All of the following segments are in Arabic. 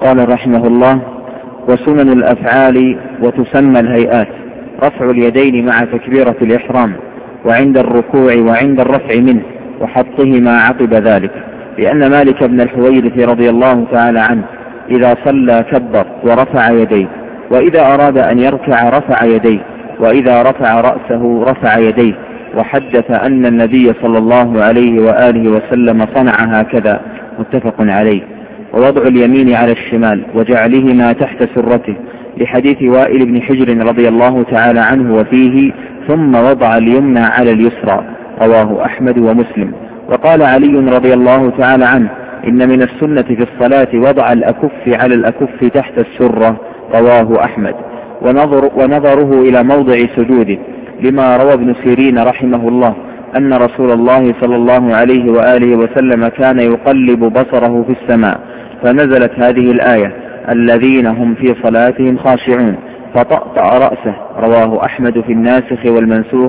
قال رحمه الله: وسنن الأفعال وتسمى الهيئات رفع اليدين مع تكبيرة الإحرام، وعند الركوع وعند الرفع منه، وحطهما عقب ذلك، لأن مالك بن الحويرث رضي الله تعالى عنه إذا صلى كبر ورفع يديه، وإذا أراد أن يركع رفع يديه، وإذا رفع رأسه رفع يديه، وحدث أن النبي صلى الله عليه وآله وسلم صنع هكذا، متفق عليه. ووضع اليمين على الشمال وجعلهما تحت سرته، لحديث وائل بن حجر رضي الله تعالى عنه وفيه: ثم وضع اليمنى على اليسرى، رواه أحمد ومسلم. وقال علي رضي الله تعالى عنه: إن من السنة في الصلاة وضع الأكف على الأكف تحت السرة، رواه أحمد. ونظره إلى موضع سجوده، لما روى ابن سيرين رحمه الله أن رسول الله صلى الله عليه وآله وسلم كان يقلب بصره في السماء، فنزلت هذه الآية: الذين هم في صلاتهم خاشعون، فطأطأ رأسه، رواه أحمد في الناسخ والمنسوخ،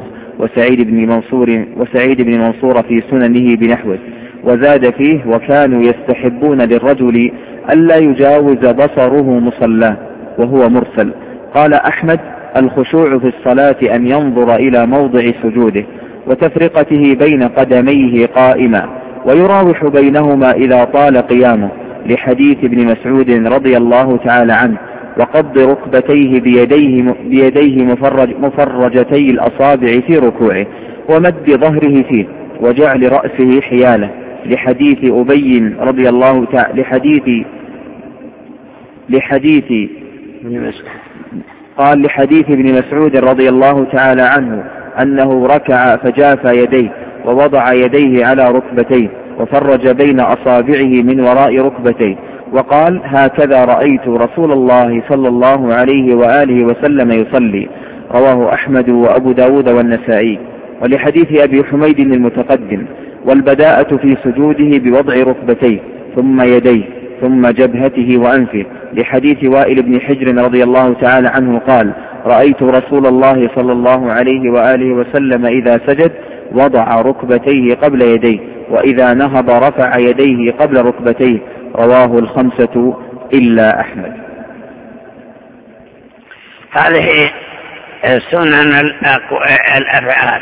وسعيد بن منصور في سننه بنحوه. وزاد فيه: وكانوا يستحبون للرجل ألا يجاوز بصره مصلاه، وهو مرسل. قال أحمد: الخشوع في الصلاة أن ينظر إلى موضع سجوده، وتفرقته بين قدميه قائما، ويراوح بينهما إذا طال قيامه، لحديث ابن مسعود رضي الله تعالى عنه: وقبض ركبتيه بيديه مفرجتي الأصابع في ركوعه، ومد ظهره فيه، وجعل رأسه حياله، لحديث أبي رضي الله تعالى لحديث ابن مسعود رضي الله تعالى عنه أنه ركع فجافى يديه، ووضع يديه على ركبتيه، وفرج بين أصابعه من وراء ركبتيه، وقال: هكذا رأيت رسول الله صلى الله عليه وآله وسلم يصلي، رواه أحمد وأبو داود والنسائي. ولحديث أبي حميد المتقدم: والبداءة في سجوده بوضع ركبتيه، ثم يديه، ثم جبهته وأنفه، لحديث وائل بن حجر رضي الله تعالى عنه قال: رأيت رسول الله صلى الله عليه وآله وسلم إذا سجد وضع ركبتيه قبل يديه، وإذا نهض رفع يديه قبل ركبتيه، رواه الخمسة إلا أحمد. هذه سنن الأفعال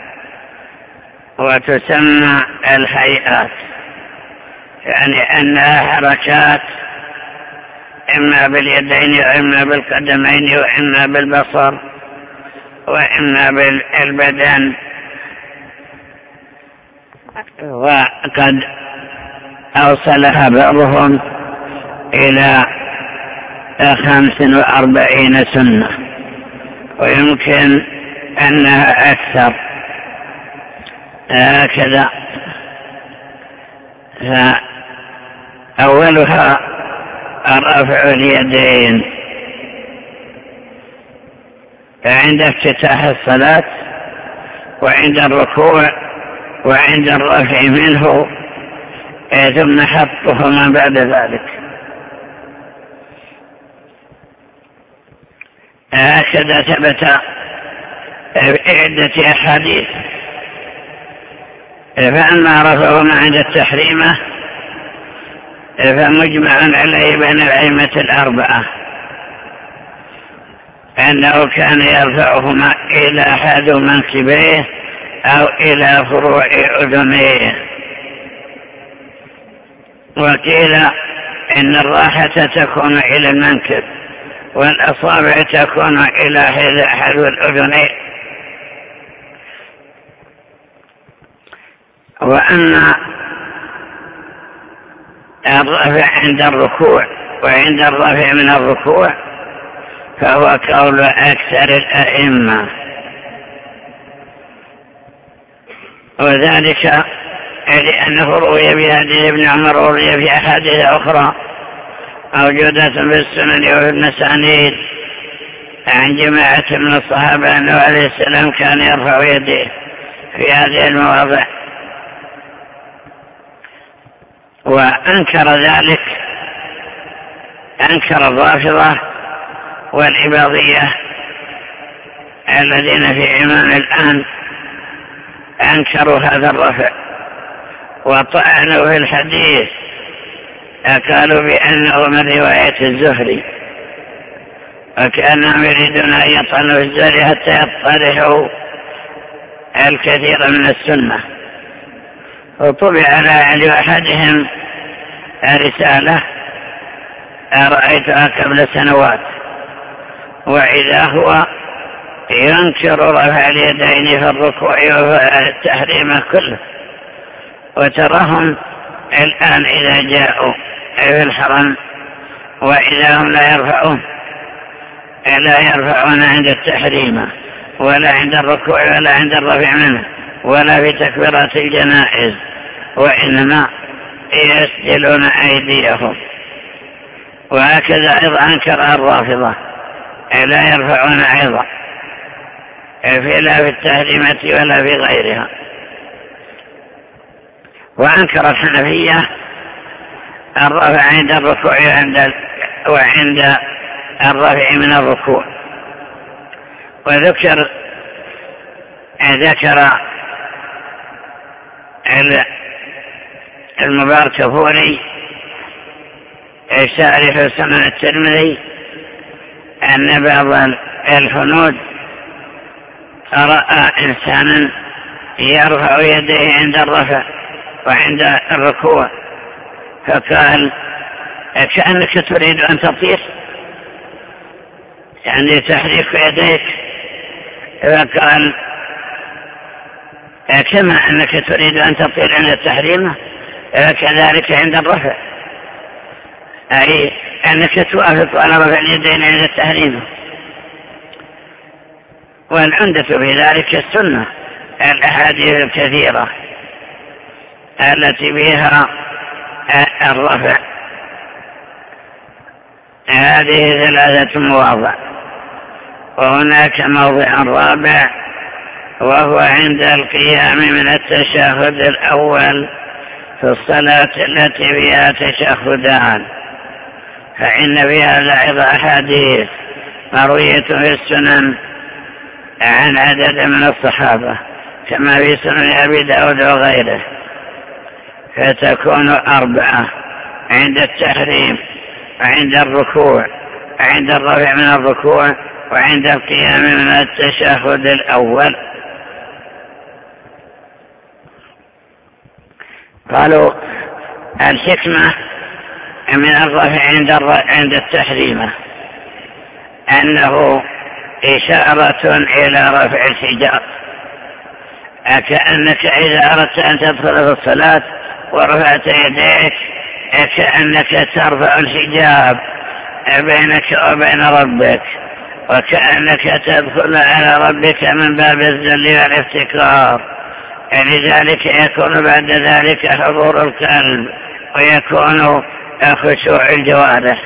وتسمى الهيئات، يعني أنها حركات إما باليدين وإما بالقدمين وإما بالبصر وإما بالبدن. وقد أوصلها بعضهم إلى 45 سنة، ويمكن أنها أكثر هكذا. فأولها رفع اليدين عند افتتاح الصلاة، وعند الركوع، وعند الرفع منه، ثم حطهما بعد ذلك. هكذا ثبت في عدة أحاديث. فأما رفعهما عند التحريمة فمجمع عليه بين الأئمة الأربعة أنه كان يرفعهما إلى أحد منكبيه أو إلى فروع أذنيه. وقيل إن الراحة تكون إلى المنكب، والأصابع تكون إلى أحد الأذنين. وأما الرفع عند الركوع وعند الرفع من الركوع فهو قول أكثر الأئمة، وذلك لأنه روي بهذه ابن عمر، وروي في أحاديث أخرى موجودة في السنن وفي المسانيد عن جماعة من الصحابة أنه عليه السلام كان يرفع يديه في هذه المواضع. وأنكر ذلك، أنكر الرافضة والعباضية الذين في عمان الآن، أنكروا هذا الرفع وطعنوا في الحديث قالوا بأنه من رواية الزهري، وكأنهم يريدون أن يطعنوا في الزهري حتى يطرحوا الكثير من السنة. وطبع على يد أحدهم رسالة رأيتها قبل سنوات، وإذا هو ينكر رفع اليدين في الركوع والتحريم كله. وتراهم الآن إذا جاءوا في الحرم وإذا هم لا يرفعون عند التحريم ولا عند الركوع ولا عند الرفع منه ولا في تكبيرات الجنائز، وإنما يسجلون أيديهم. وهكذا أيضا أنكر الرافضة لا يرفعون أيضا لا في التحريمة ولا في غيرها. وأنكر الحنفية الرفع عند الركوع وعند الرفع من الركوع. وذكر المباركفوري شارح سنن الترمذي أن بعض الهنود رأى إنسانا يرفع يديه عند الرفع وعند الركوع، فقال كأنك تريد أن تطير، يعني تحريك يديك. فقال كما أنك تريد أن تطير عند التحريم كذلك عند الرفع، أي أنك توافق على رفع اليدين عند التحريم. والعمدة في ذلك السنة، الأحاديث الكثيرة التي بها الرفع. هذه 3 مواضع، وهناك موضع رابع وهو عند القيام من التشهد الأول في الصلاة التي فيها تشهدان، فإن في هذا أيضا أحاديث مروية في السنن عن عدد من الصحابة كما في سنن أبي داود وغيره، فتكون 4 عند التحريم وعند الركوع وعند الرفع من الركوع وعند القيام من التشهد الأول. قالوا الحكمة من الرفع عند التحريم أنه إشارة إلى رفع الحجاب، كأنك إذا أردت أن تدخل في الصلاة ورفعت يديك كأنك ترفع الحجاب بينك وبين ربك، وكأنك تدخل على ربك من باب الذل والافتقار. لذلك يكون بعد ذلك حضور القلب ويكون خشوع الجوارح.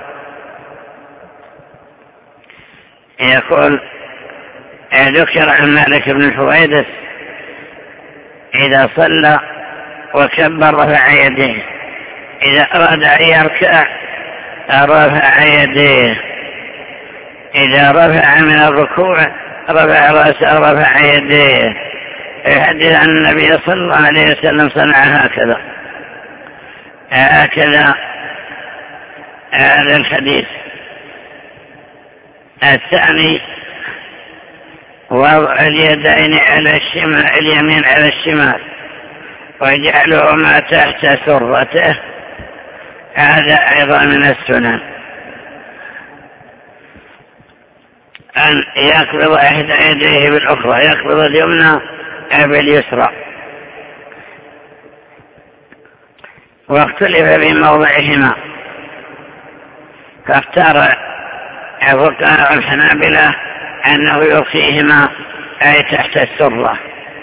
يقول ذكر عن مالك بن الحويرث إذا صلى وكبر رفع يديه، إذا أراد أن يركع رفع يديه، إذا رفع من الركوع رفع رأسه رفع يديه. يحدث عن النبي صلى الله عليه وسلم صنع هكذا هذا الحديث. الثاني وضع اليدين على الشمال، اليمين على الشمال، وجعلهما تحت سرته، هذا أيضا من السنن. أن يقبض إحدى يديه بالأخرى، يقبض اليمنى باليسرى. واختلف في موضعهما، فاختار فقهاء الحنابلة أنه يرخيهما أي تحت السرة،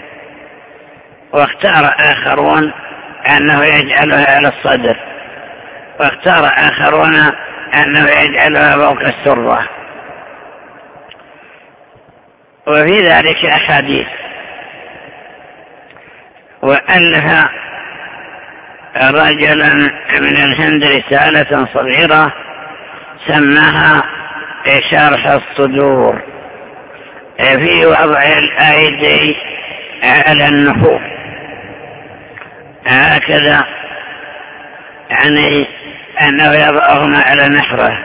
واختار آخرون أنه يجعلها على الصدر، واختار آخرون أنه يجعلها فوق السرة. وفي ذلك أحاديث. وألف رجلا من الهند رسالة صغيرة سماها شرح الصدور في وضع الأيدي على النحور، هكذا يعني أنه يضعهما على نحره.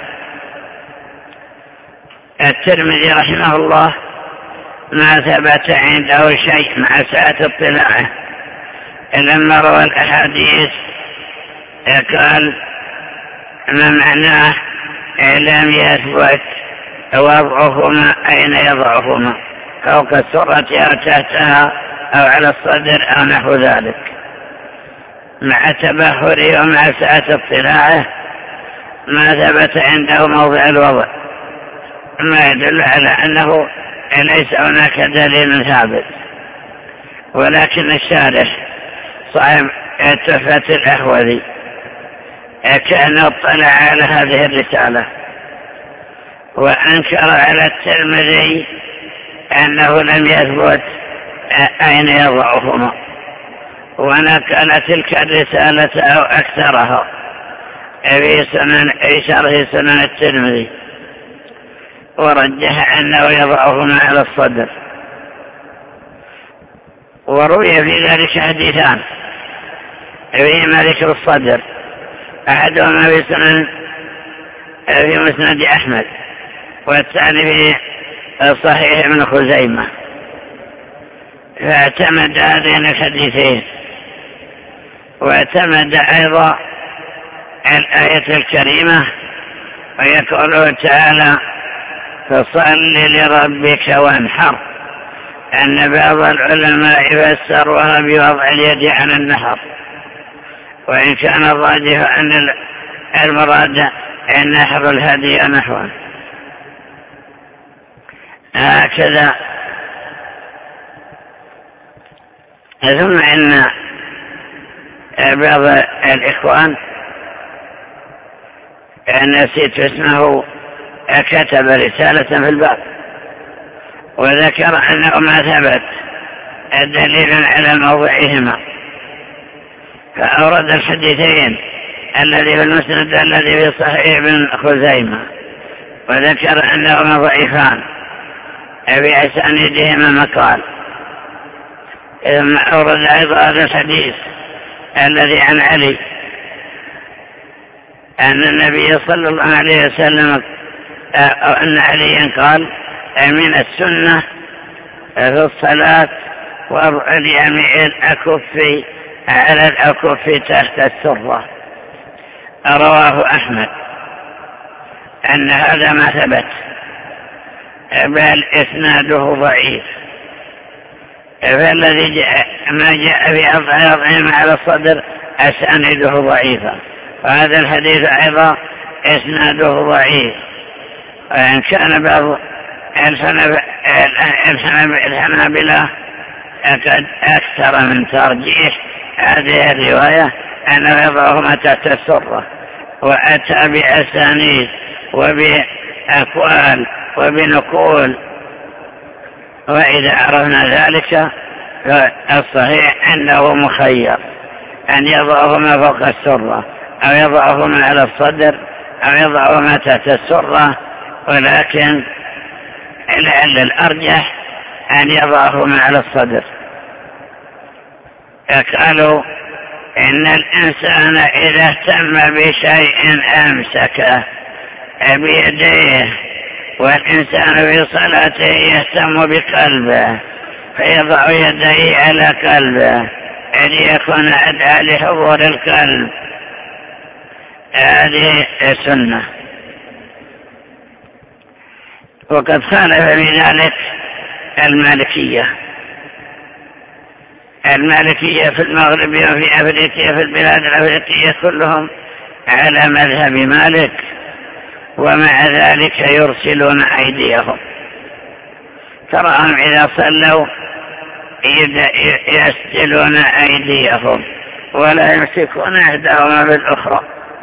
الترمذي رحمه الله ما ثبت عنده شيء مع سعة اطلاعه، لما روى الأحاديث قال ما معناه لم يثبت وضعهما أين يضعهما، فوق السرة أو تحتها أو على الصدر أو نحو ذلك. مع تبهره ومع سعة اطلاعه ما ثبت عنده موضع الوضع، ما يدل على أنه ليس هناك دليل ثابت. ولكن الشارح صاحب تحفة الأحوذي كأنه اطلع على هذه الرسالة وأنكر على الترمذي أنه لم يثبت أين يضعهما، ونقل تلك الرسالة أو أكثرها في شرح سنن الترمذي، ورجح أنه يضعهما على الصدر. وروي في ذلك حديثان فيهما ذكر الصدر، أحدهما في مسند أحمد، والثاني في صحيح ابن خزيمة. فاعتمد هذين الحديثين، واعتمد أيضا الآية الكريمة ويقوله تعالى فصل لربك وانحر، أن بعض العلماء فسروها بوضع اليد على النحر، وإن كان الراجح أن المراد نحر الهدي نحوه. هكذا. ثم إن بعض الإخوان نسيت اسمه كتب رسالة في الباب وذكر أنه ما ثبت دليل على موضعهما، فأورد الحديثين الذي في المسند الذي في صحيح ابن خزيمة، وذكر أنهما ضعيفان في أسانيدهما مقال. ثم أورد أيضا هذا الحديث الذي عن علي أن النبي صلى الله عليه وسلم أو أن عليا قال من السنة في الصلاة وضع اليمين الأكف على الأكف تحت السرة. رواه أحمد أن هذا ما ثبت، بل إسناده ضعيف، فالذي ما جاء في أضعهم على الصدر أسانيده ضعيفة، وهذا الحديث أيضا إسناده ضعيف. وإن كان بعض الحنابلة قد أكثر من ترجيح هذه الرواية أنه يضعهما تحت السرة، وأتى بأسانيد وبأقوال وبنقول. وإذا عرفنا ذلك فالصحيح أنه مخير أن يضعهما فوق السرة أو يضعهما على الصدر أو يضعهما تحت السرة، ولكن لعل الأرجح أن يضعهما على الصدر. قالوا إن الإنسان إذا اهتم بشيء أمسكه بيديه، والإنسان في صلاته يهتم بقلبه فيضع يديه على قلبه ليكون أدعى لحضور القلب. هذه سنة. وقد خالف في ذلك المالكية في المغرب وفي أفريقيا، في البلاد الأفريقية كلهم على مذهب مالك، ومع ذلك يرسلون أيديهم. تراهم إذا صلوا يسجلون أيديهم ولا يمسكون إحداهما بالأخرى،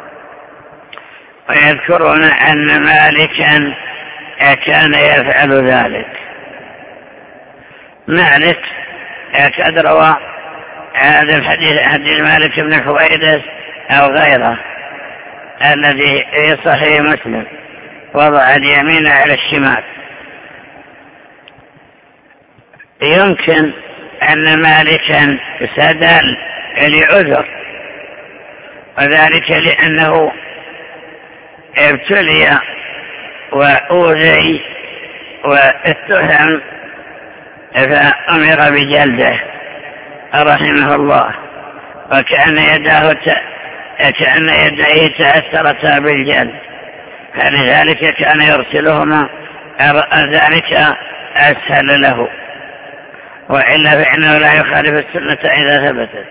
ويذكرون أن مالكا كان يفعل ذلك. مالك قد روى هذا الحديث حديث مالك بن حويرث أو غيره الذي في صحيح مسلم، وضع اليمين على الشمال. يمكن أن مالكا استدل لعذر، وذلك لأنه ابتلي وأوذي واتهم فأمر بجلده رحمه الله، وكأن يديه تأثرتا بالجلد، فلذلك كان يرسلهما ذلك أسهل له، وإلا فإنه لا يخالف السنة إذا ثبتت.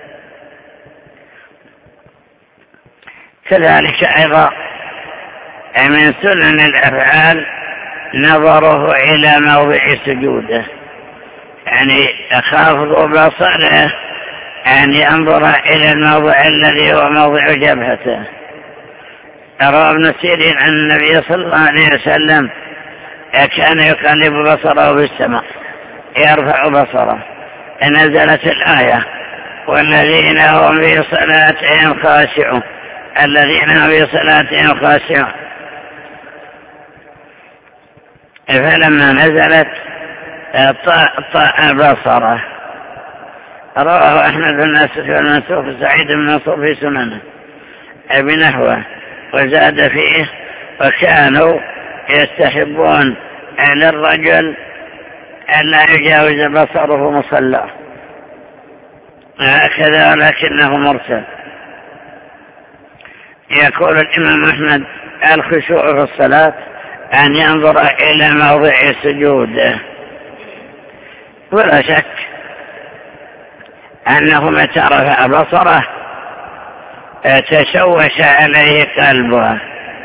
كذلك أيضا من سنن الأفعال نظره إلى موضع سجوده، يعني خافض بصره أن ينظر إلى الموضع الذي هو موضع جبهته. روى ابن سيرين عن النبي صلى الله عليه وسلم كان يقلب بصره في السماء يرفع بصره، نزلت الآية والذين هم في صلاتهم خاشعون، الذين هم في صلاتهم خاشعون. فلما نزلت طأ بصره. رواه أحمد بن ناصر والمنسوخ سعيد بن منصور في سننه بنحوه، وزاد فيه وكانوا يستحبون للرجل أن لا يجاوز بصره مصلاه، هكذا ولكنه مرسل. يقول الإمام أحمد الخشوع في الصلاة أن ينظر إلى موضع سجوده، ولا شك أنه متى رفع بصره تشوش عليه قلبه،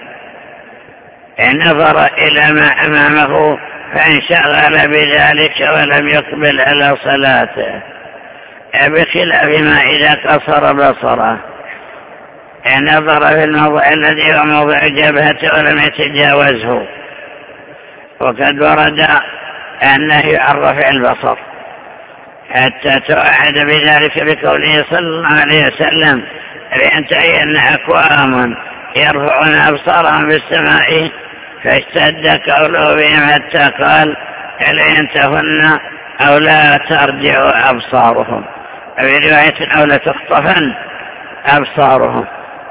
نظر إلى ما أمامه فانشغل بذلك ولم يقبل على صلاته، بخلاف ما إذا قصر بصره نظر في الموضع الذي هو موضع جبهته ولم يتجاوزه. وقد ورد النهي عن رفع البصر حتى توعد بذلك بقوله صلى الله عليه وسلم لينتهي أن أقوام يرفعون أبصارهم بالسماء فاشتد قوله بهم حتى قال لينتهن أو لا ترجع أبصارهم، في رواية أو لا تخطفن أبصارهم.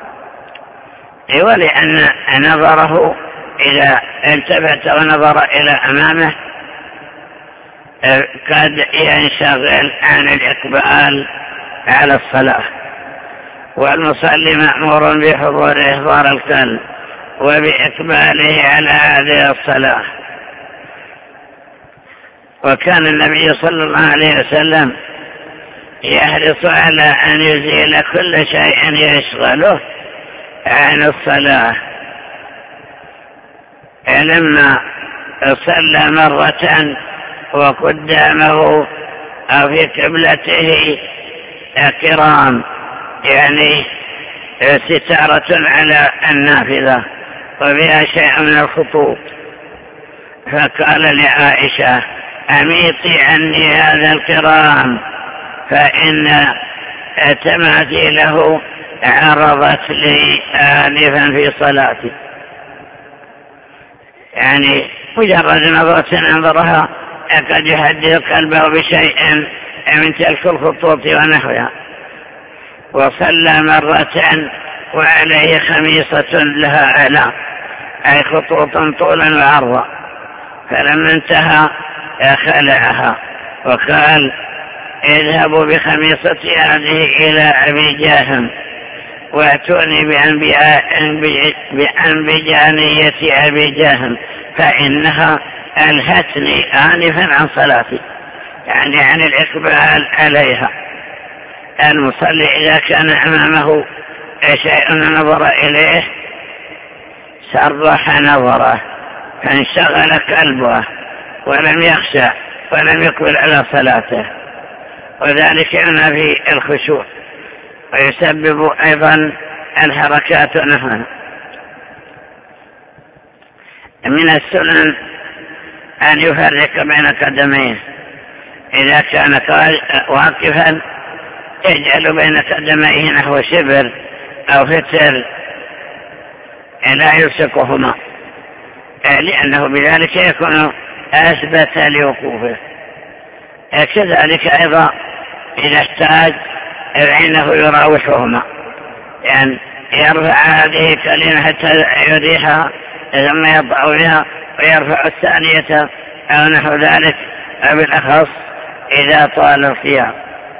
ولأن نظره إذا التفت ونظر إلى أمامه قد ينشغل عن الإقبال على الصلاة، والمصلي مأمور بحضور إحضار القلب وبإقباله على هذه الصلاة. وكان النبي صلى الله عليه وسلم يحرص على أن يزيل كل شيء يشغله عن الصلاة. لما صلى مرة وقدامه أو في قبلته كرام، يعني ستارة على النافذة وفيها شيء من الخطوط، فقال لعائشة أميطي عني هذا الكرام فإن تماثيله عرضت لي آنفا في صلاتي. يعني مجرد نظرة انظرها قد يهدد قلبه بشيء من تلك الخطوط ونحوها. وصلى مرة وعليه خميصة لها أعلام، أي خطوط طولا وعرضا، فلما انتهى خلعها وقال اذهبوا بخميصتي هذه إلى أبي جاهم واتوني بأنبجانية أبي جاهم فإنها ألهتني آنفا عن صلاتي، يعني عن الإقبال عليها. المصلي إذا كان أمامه شيء نظر إليه سرح نظره فانشغل قلبه ولم يخشى ولم يقبل على صلاته، وذلك ينافي الخشوع ويسبب أيضا الحركات نحوها. من السنن أن يفرق بين قدميه، إذا كان واقفا يجعل بين قدميه نحو شبر أو فتر لا يلصقهما، لأنه بذلك يكون أثبت لوقوفه. كذلك أيضا إذا احتاج فإنه يراوحهما يعني يرفع هذه الكلمة حتى يريحها ثم يضع بها ويرفع الثانية أو نحو ذلك، بالأخص إذا طال القيام.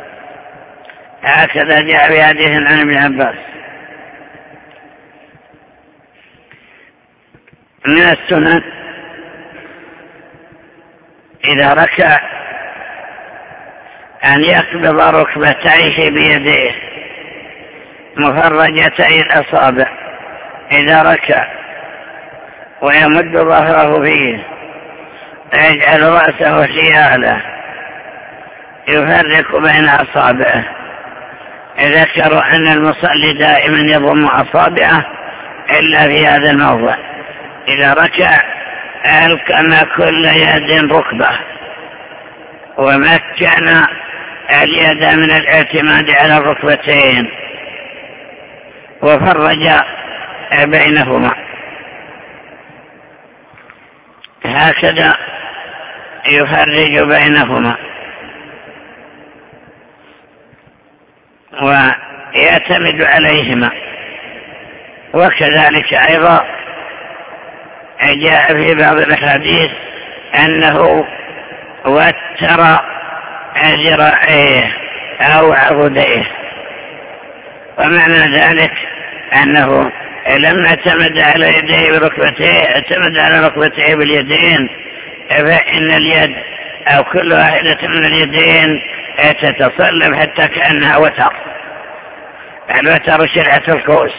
هكذا جاء بحديث عن ابن عباس. من السنن إذا ركع أن يقبض ركبتيه بيديه مفرجتي الأصابع إذا ركع، ويمد ظهره فيه، ويجعل رأسه شياله، يفرق بين أصابعه. ذكروا أن المصلي دائما يضم أصابعه إلا في هذا الموضع. إذا ركع ألقم كل يد ركبة، ومكن اليد من الاعتماد على الركبتين، وفرج بينهما. هكذا يفرج بينهما، ويعتمد عليهما. وكذلك أيضا جاء في بعض الأحاديث أنه وتر ذراعيه أو عضديه، ومعنى ذلك أنه لما اعتمد على يديه بركبتيه اعتمد على ركبتيه باليدين، فإن اليد أو كل واحدة من اليدين تتصلب حتى كأنها وتر. الوتر شرعة القوس.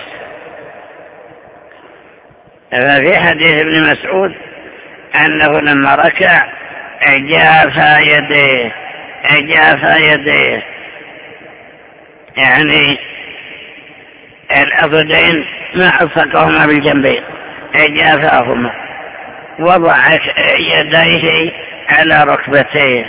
ففي حديث ابن مسعود أنه لما ركع جاف يديه، يعني الأضدين ما ألصقهما بالجنبين، جافاهما، وضع يديه على ركبتيه،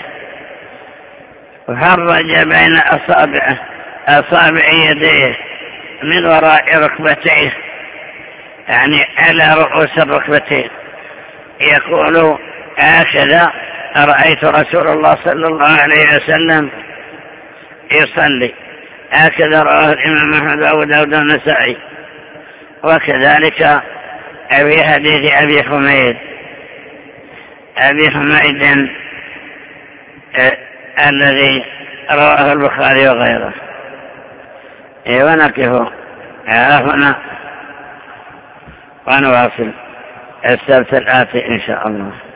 فرج بين أصابع يديه من وراء ركبتيه، يعني على رؤوس الركبتين. يقول هكذا رأيت رسول الله صلى الله عليه وسلم يصلي. هكذا رواه الإمام أحمد وأبو داود والنسائي. وكذلك في حديث أبي حميد الذي رواه البخاري وغيره. ونقف هنا ونواصل السبت الآتي إن شاء الله.